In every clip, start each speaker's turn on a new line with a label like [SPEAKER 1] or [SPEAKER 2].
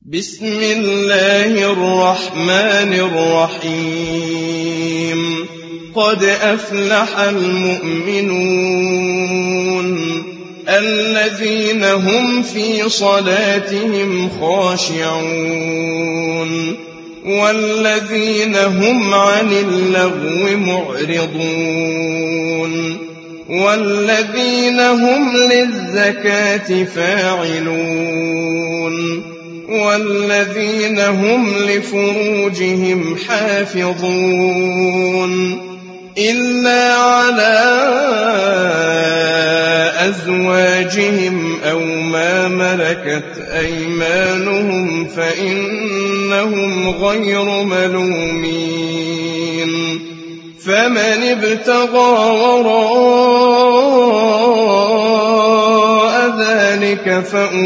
[SPEAKER 1] بسم الله الرحمن الرحيم قد أفلح المؤمنون الذين هم في صلاتهم خاشعون والذين هم عن اللغو معرضون والذين هم للزكاة فاعلون والذين هم لفروجهم حافظون إلا على أزواجهم أو ما ملكت أيمانهم فإنهم غير ملومين فمن ابتغى وراء ذلك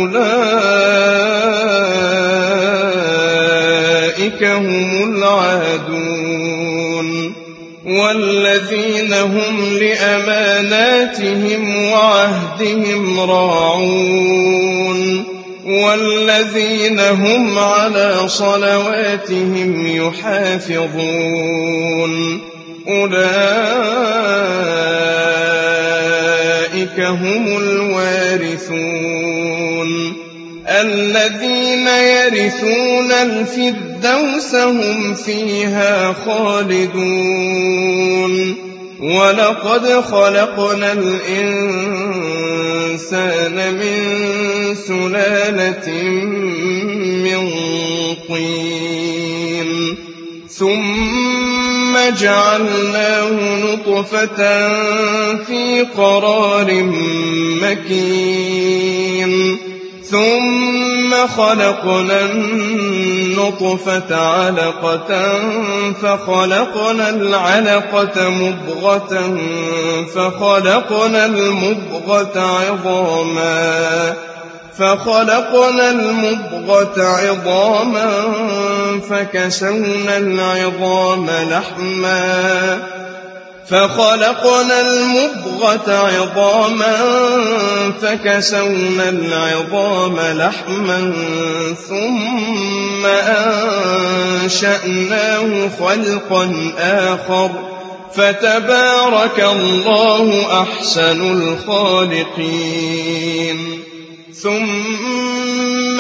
[SPEAKER 1] فأولئك هم العادون والذين هم لأماناتهم وعهدهم راعون والذين هم على صلواتهم يحافظون أولئك هم الوارثون الذين يرثون الفردوس هم فيها خالدون ولقد خلقنا الإنسان من سلالة من طين ثم جعلناه نطفة في قرار مكين ثم خلقنا النطفة علقة فخلقنا العلقة مضغة فخلقنا المضغة عظاما فكسونا العظام لحما ثم أنشأناه خلقا آخر فتبارك الله أحسن الخالقين ثم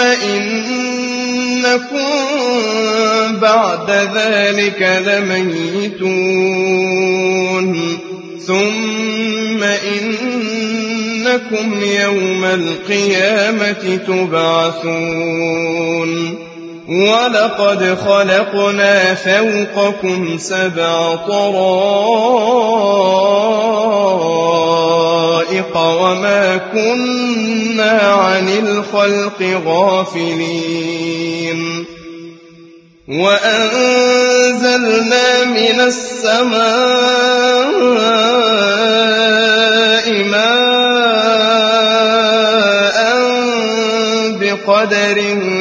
[SPEAKER 1] إنكم بعد ذلك لميتون ثم إنكم يوم القيامة تبعثون ولقد خلقنا فوقكم 7 طرائق وما كنا عن الخلق غافلين وأنزلنا من السماء ماء بقدر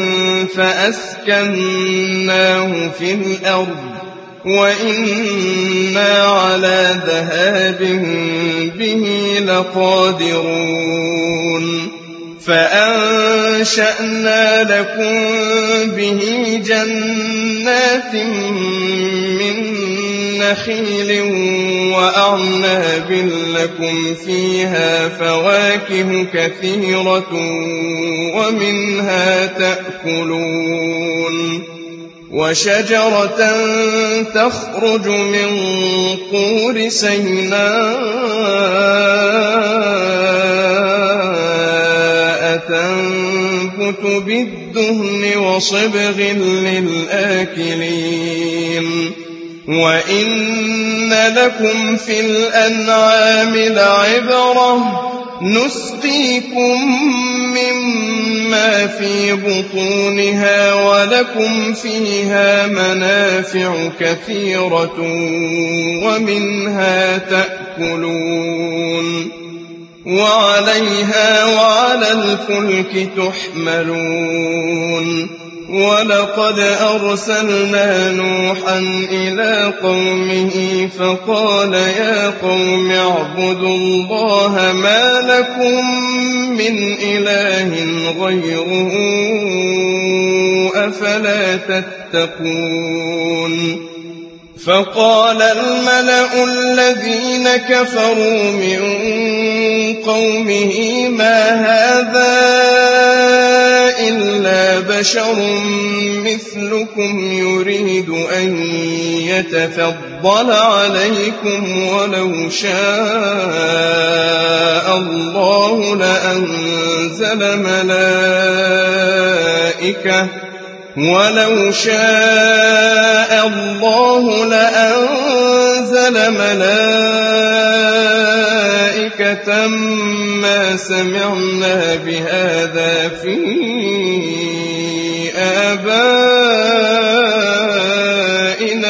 [SPEAKER 1] فأسكناه في الأرض وإنا على ذهاب به لقادرون فأنشأنا لكم به جنات من نخيل وأعناب لكم فيها فواكه كثيرة ومنها تأكلون وشجرة تخرج من طور سيناء تنبت بالدهن وصبغ للآكلين وإن لكم في الأنعام لعبرة نسقيكم مما في بطونها ولكم فيها منافع كثيرة ومنها تأكلون وعليها وعلى الفلك تحملون ولقد أرسلنا نوحا إلى قومه فقال يا قوم اعبدوا الله ما لكم من إله غيره أفلا تتقون فقال الملأ الذين كفروا من قومه ما هذا إلا بشر مثلكم يريد أن يتفضل عليكم ولو شاء الله لأنزل ملائكة ما سمعنا بهذا في آبائنا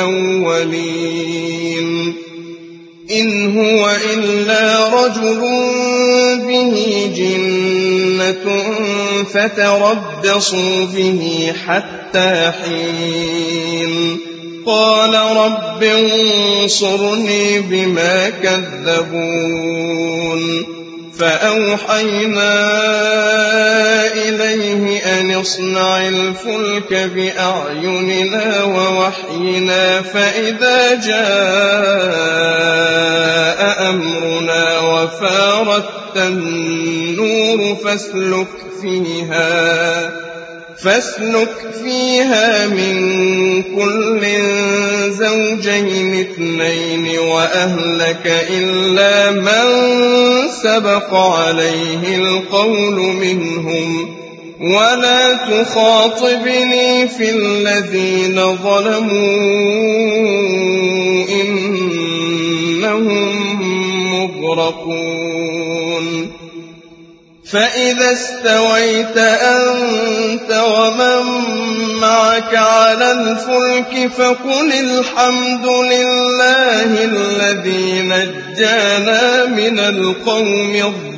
[SPEAKER 1] الأولين إن هو إلا رجل به جنة فتربصوا به حتى حين قال رب انصرني بما كذبون فأوحينا إليه أن اصنع الفلك بأعيننا ووحينا فإذا جاء أمرنا وفارت النور فاسلك فيها من كل زوجين اثنين وأهلك إلا من سبق عليه القول منهم ولا تخاطبني في الذين ظلموا إنهم مغرقون فإذا استويت أنت ومن معك على الفلك فقل الحمد لله الذي نجانا من القوم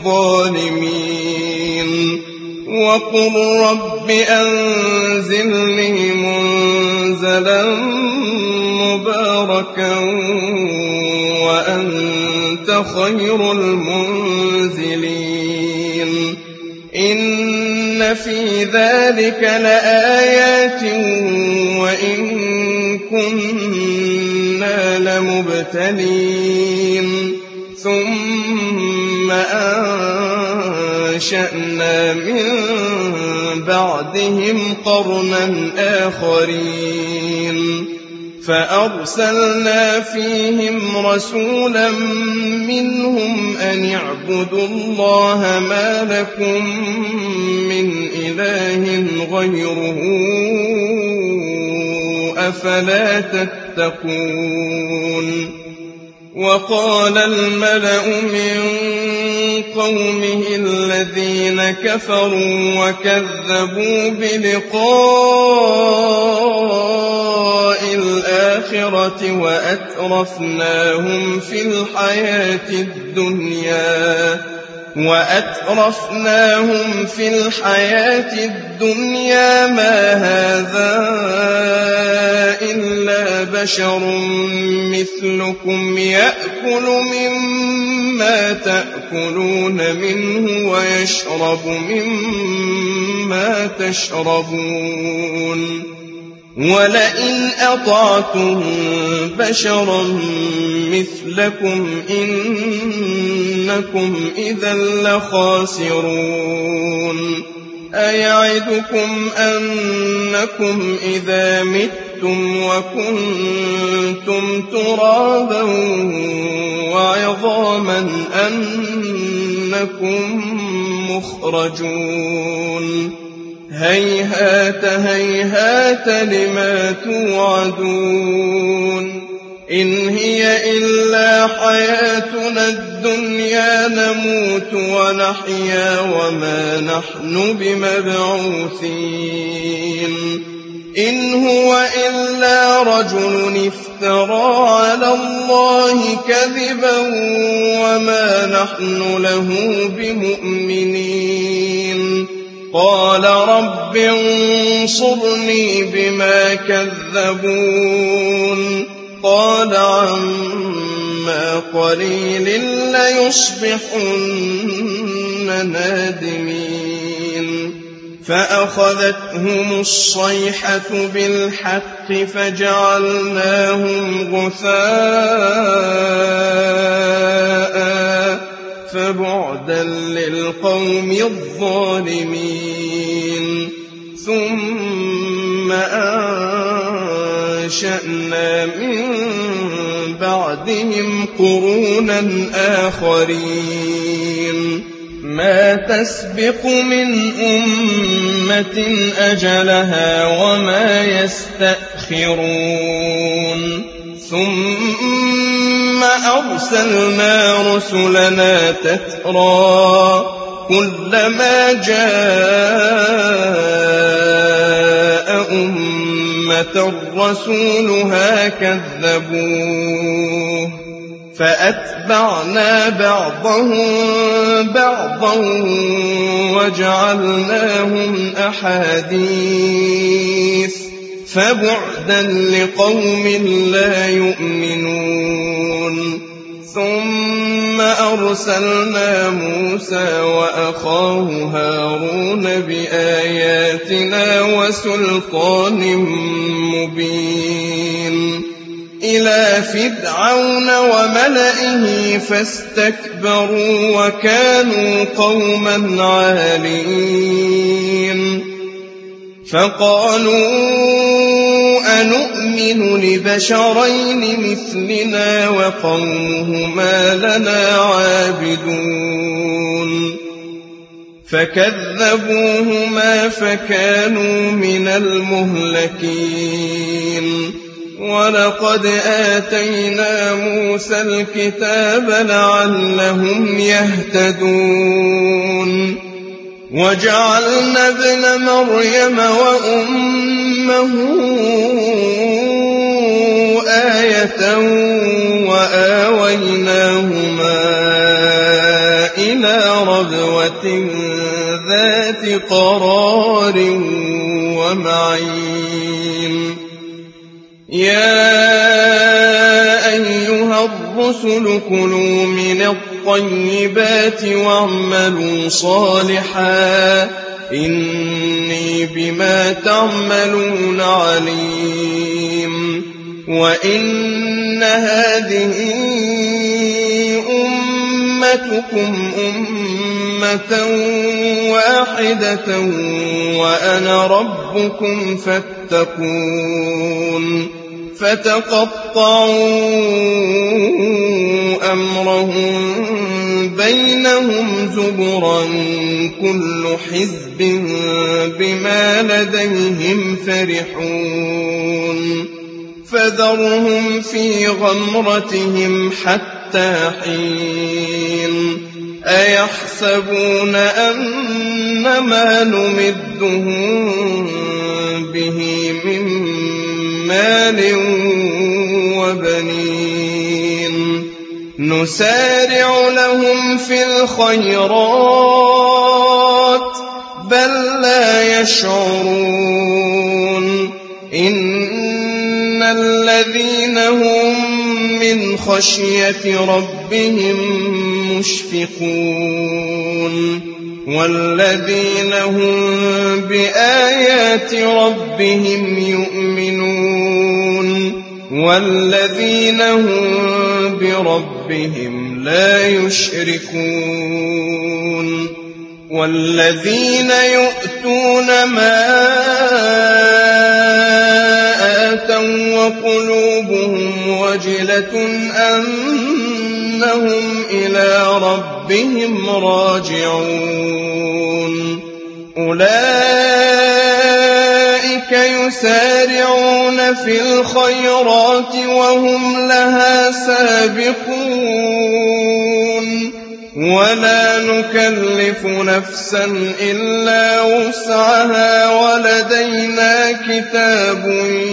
[SPEAKER 1] الظالمين وقل رب أنزلني منزلا مباركا وأنت خير المنزلين إن في ذلك لآيات وإن كنا لمبتلين ثم أنشأنا من بعدهم قرنا آخرين فأرسلنا فيهم رسولا منهم أن اعبدوا الله ما لكم من إله غيره أفلا تتقون وقال الملأ من قومه الذين كفروا وكذبوا بلقاء الآخرة وأترفناهم في الحياة الدنيا ما هذا إلا بشر مثلكم يأكل مما تأكلون منه ويشرب مما تشربون ولئن أطعتم بشرا مثلكم إنكم إذا لخاسرون أيعدكم أنكم إذا متم وكنتم ترابا وعظاما أنكم مخرجون هيهات هيهات لما توعدون إن هي إلا حياتنا الدنيا نموت ونحيا وما نحن بمبعوثين إن هو إلا رجل افترى على الله كذبا وما نحن له بمؤمنين قال رب انصرني بما كذبون قال عما قليل ليصبحن نادمين فأخذتهم الصيحة بالحق فجعلناهم غثاء فبعدا للقوم الظالمين ثم أنشأنا من بعدهم قرونا آخرين ما تسبق من أمة أجلها وما يستأخرون ثم أرسلنا رسلنا تترى كلما جاء أمة رسولها كذبوه فأتبعنا بعضهم بعضا وجعلناهم أحاديث فبعدا لقوم لا يؤمنون ثم أرسلنا موسى وأخاه هارون بآياتنا وسلطان مبين إلى فرعون وملئه فاستكبروا وكانوا قوما عالين فقالوا أنؤمن لبشرين مثلنا وقومهما لنا عابدون فكذبوهما فكانوا من المهلكين ولقد آتينا موسى الكتاب لعلهم يهتدون وجعلنا ابن مريم وأمه آية وآويناهما إلى ربوة ذات قرار ومعين يا أيها الرسل كلوا من الطيبات واعملوا صالحا إني بما تعملون عليم وإن هذه أمتكم أمة واحدة وأنا ربكم فاتقون فتقطعوا أمرهم بينهم زبرا كل حزب بما لديهم فرحون فذرهم في غمرتهم حتى حين أيحسبون أن ما نمدهم به من مال وبنين نسارع لهم في الخيرات بل لا يشعرون إن الذين هم من خشية ربهم مشفقون والذين هم بآيات ربهم يؤمنون والذين هم بربهم لا يشركون والذين يؤتون ما آتوا وقلوبهم وجلة أنهم إلى ربهم راجعون أولئك يسارعون في الخيرات وهم لها سابقون ولا نكلف نفسا إلا وسعها ولدينا كتاب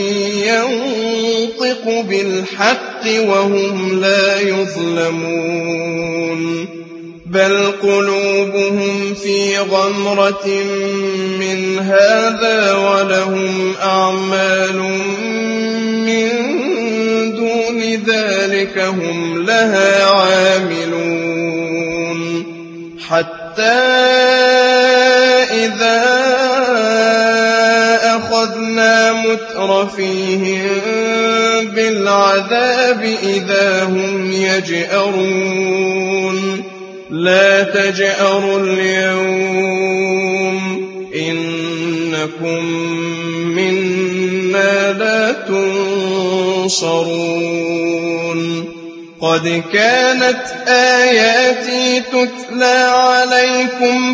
[SPEAKER 1] ينطق بالحق وهم لا يظلمون بل قلوبهم في غمرة من هذا ولهم أعمال من دون ذلك هم لها عاملون حتى إذا أخذنا مترفيهم بالعذاب إذا هم يجأرون لا تجأروا اليوم إنكم منا لا تنصرون قد كانت آياتي تتلى عليكم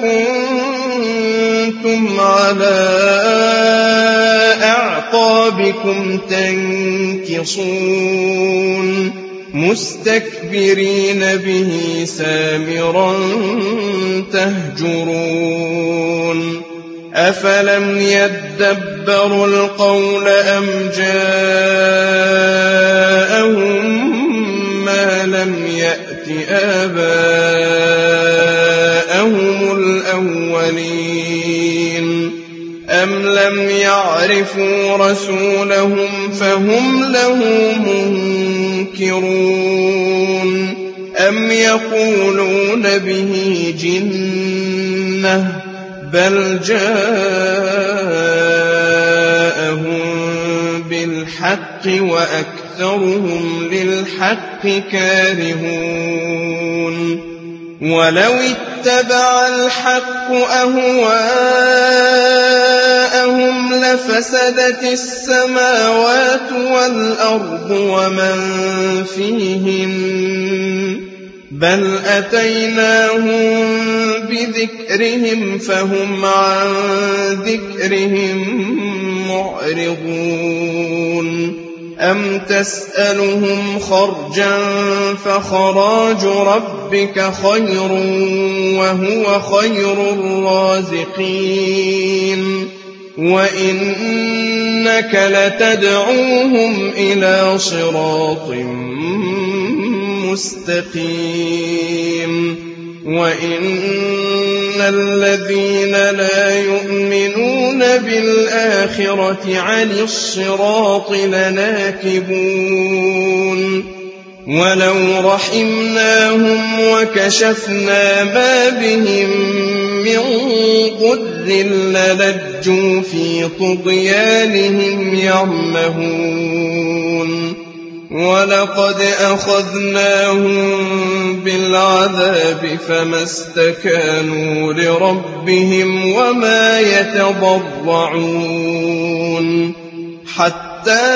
[SPEAKER 1] فكنتم على أعقابكم تنكصون مستكبرين به سامرا تهجرون أفلم يدبروا القول أم جاءهم ما لم يأت آباءهم الأولين أم لم يعرفوا رسولهم فهم له منكرون أم يقولون به جنة بل جاءهم بالحق وأكثرهم للحق كارهون ولو اتبع الحق أهواءهم لفسدت السماوات والأرض ومن فيهن بل أتيناهم بذكرهم فهم عن ذكرهم معرضون أم تسألهم خرجا فخراج ربك خير وهو خير الرازقين وإنك لتدعوهم إلى صراط مستقيم وإن الذين لا يؤمنون بالآخرة عن الصراط لناكبون ولو رحمناهم وكشفنا ما بهم من ضر للجوا في طغيانهم يعمهون ولقد أخذناهم بالعذاب فما استكانوا لربهم وما يتضرعون حتى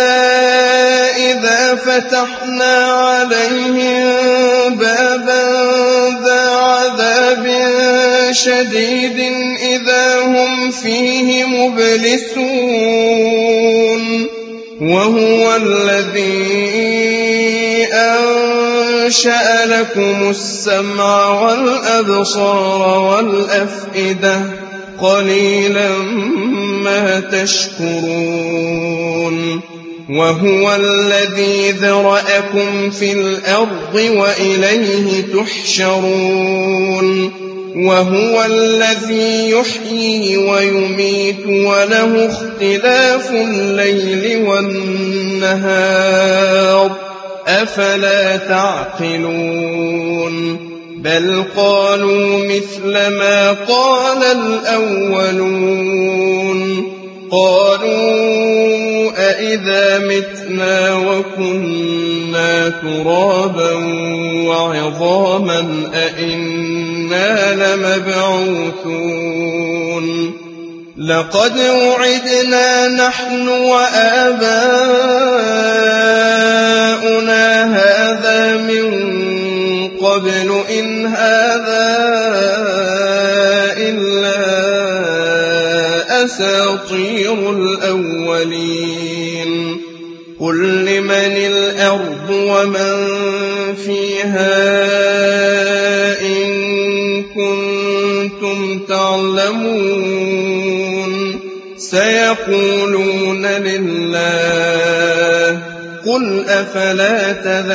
[SPEAKER 1] إذا فتحنا عليهم بابا ذا عذاب شديد إذا هم فيه مبلسون وهو الذي أنشأ لكم السمع والأبصار والأفئدة قليلا ما تشكرون وهو الذي ذرأكم في الأرض وإليه تحشرون وهو الذي يحيي ويميت وله اختلاف الليل والنهار أفلا تعقلون بل قالوا مثل ما قال الأولون قالوا أإذا متنا وكنا ترابا وعظاما أإنا لمبعوثون لقد وعدنا نحن وآباؤنا هذا من قبل إن هذا إلا أساطير الأولين قل لمن الأرض ومن فيها إن كنتم تعلمون سيقولون لله قل أفلا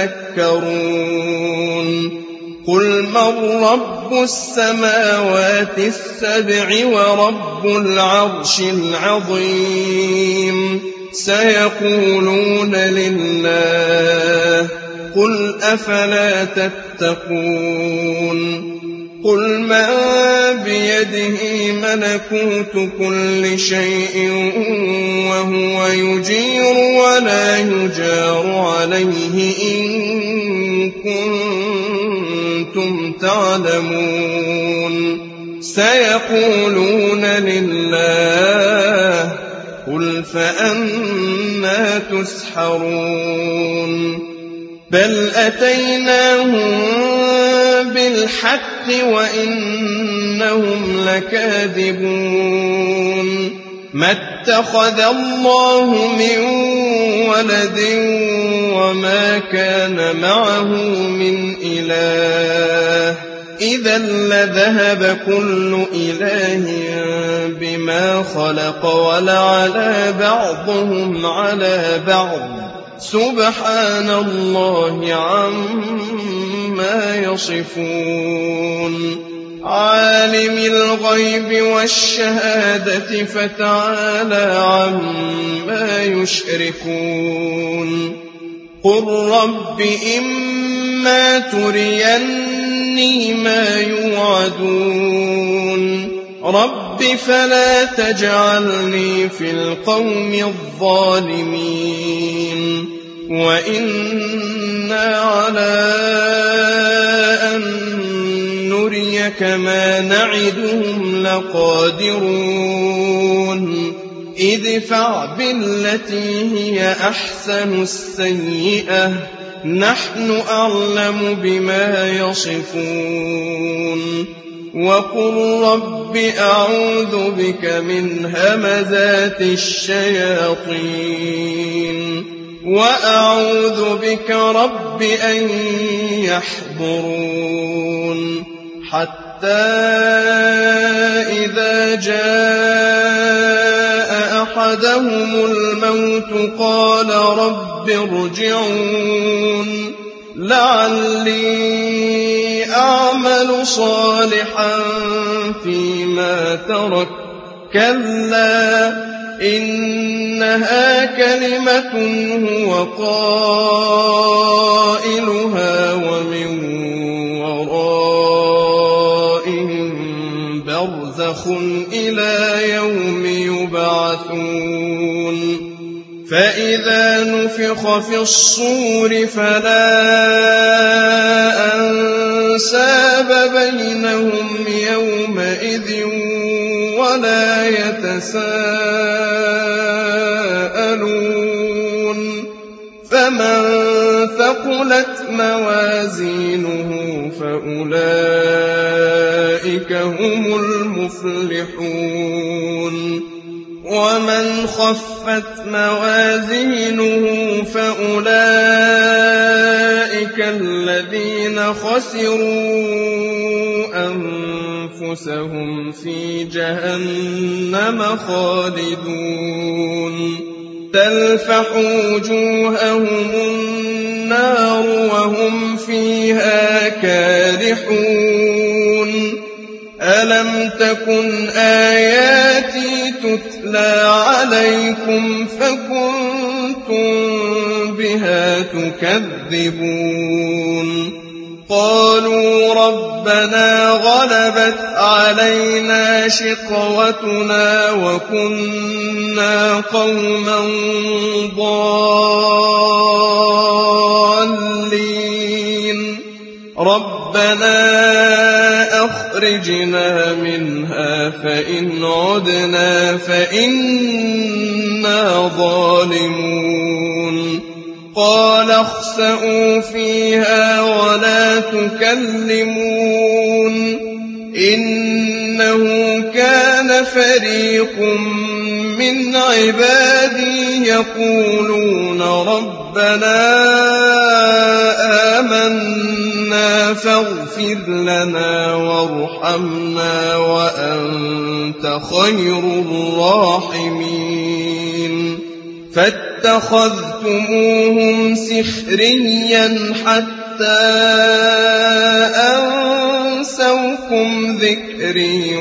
[SPEAKER 1] تذكرون قل من رب السماوات السبع ورب العرش العظيم سيقولون لله قل أفلا تتقون قل من بيده ملكوت كل شيء وهو يجير ولا يجار عليه إن كنتم تعلمون سيقولون لله قل فأنى تسحرون بل أتيناهم بالحق وإنهم لكاذبون ما اتخذ الله من ولد وما كان معه من إله إذا لذهب كل إله بما خلق ولعلى بعضهم على بعض سبحان الله عما يصفون عالم الغيب والشهادة فتعالى عما يشركون قل رب إما تريني ما يوعدون رب فلا تجعلني في القوم الظالمين وإنا على أن نريك ما نعدهم لقادرون ادفع بالتي هي أحسن السيئة نحن أعلم بما يصفون وقل رب أعوذ بك من همزات الشياطين وأعوذ بك رب أن يحضرون حتى إذا جاء أحدهم الموت قال رب ارجعون لعلي أعمل صالحا فيما ترك كلا إنها كلمة هو قائلها ومن ورائهم برزخ إلى يوم يبعثون فإذا نفخ في الصور فلا أنساب بينهم يومئذ ولا يتساءلون فمن ثقلت موازينه فأولئك هم المفلحون ومن خفت موازينه فأولئك الذين خسروا أنفسهم في جهنم خالدون تلفح وجوههم النار وهم فيها كالحون ألم تكن آياتي تتلى عليكم فكنتم بها تكذبون قالوا ربنا غلبت علينا شقوتنا وكنا قوما ضالين ربنا أخرجنا منها فإن عدنا فإنا ظالمون قال اخسئوا فيها ولا تكلمون إنه كان فريق من عبادي يقولون ربنا آمنا فاغفر لنا وارحمنا وأنت خير الراحمين فاتخذتموهم سخريا حتى أنسوكم ذكري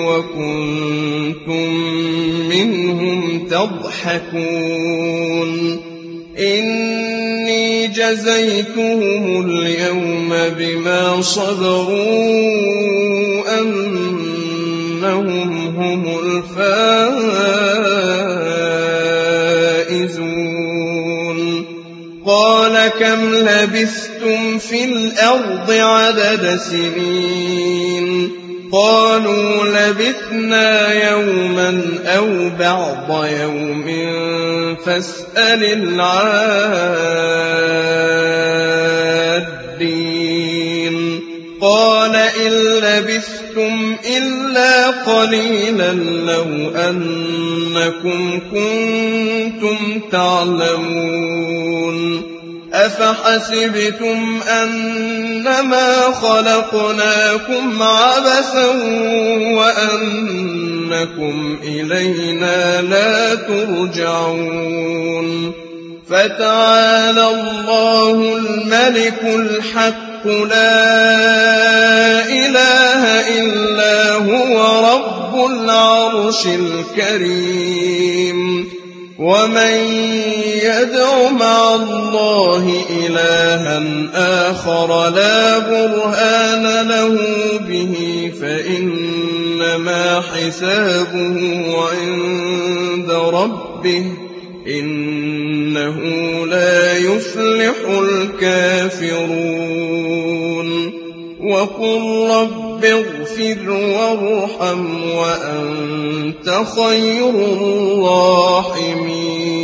[SPEAKER 1] وكنتم منهم تضحكون إني جزيتهم اليوم بما صبروا أنهم هم الفائزون قال كم لبثتم في الأرض عدد سنين قالوا لبثنا يوما أو بعض يوم فاسأل العادين قال إن لبثتم إلا قليلا لو أنكم كنتم تعلمون أفحسبتم أنما خلقناكم عبثا وأنكم إلينا لا ترجعون فتعالى الله الملك الحق لا إله إلا هو رب العرش الكريم ومن يدع مع الله إلها آخر لا برهان له به فإنما حسابه عند ربه إنه لا يفلح الكافرون وقل رب اغفر وارحم وأنت خير الراحمين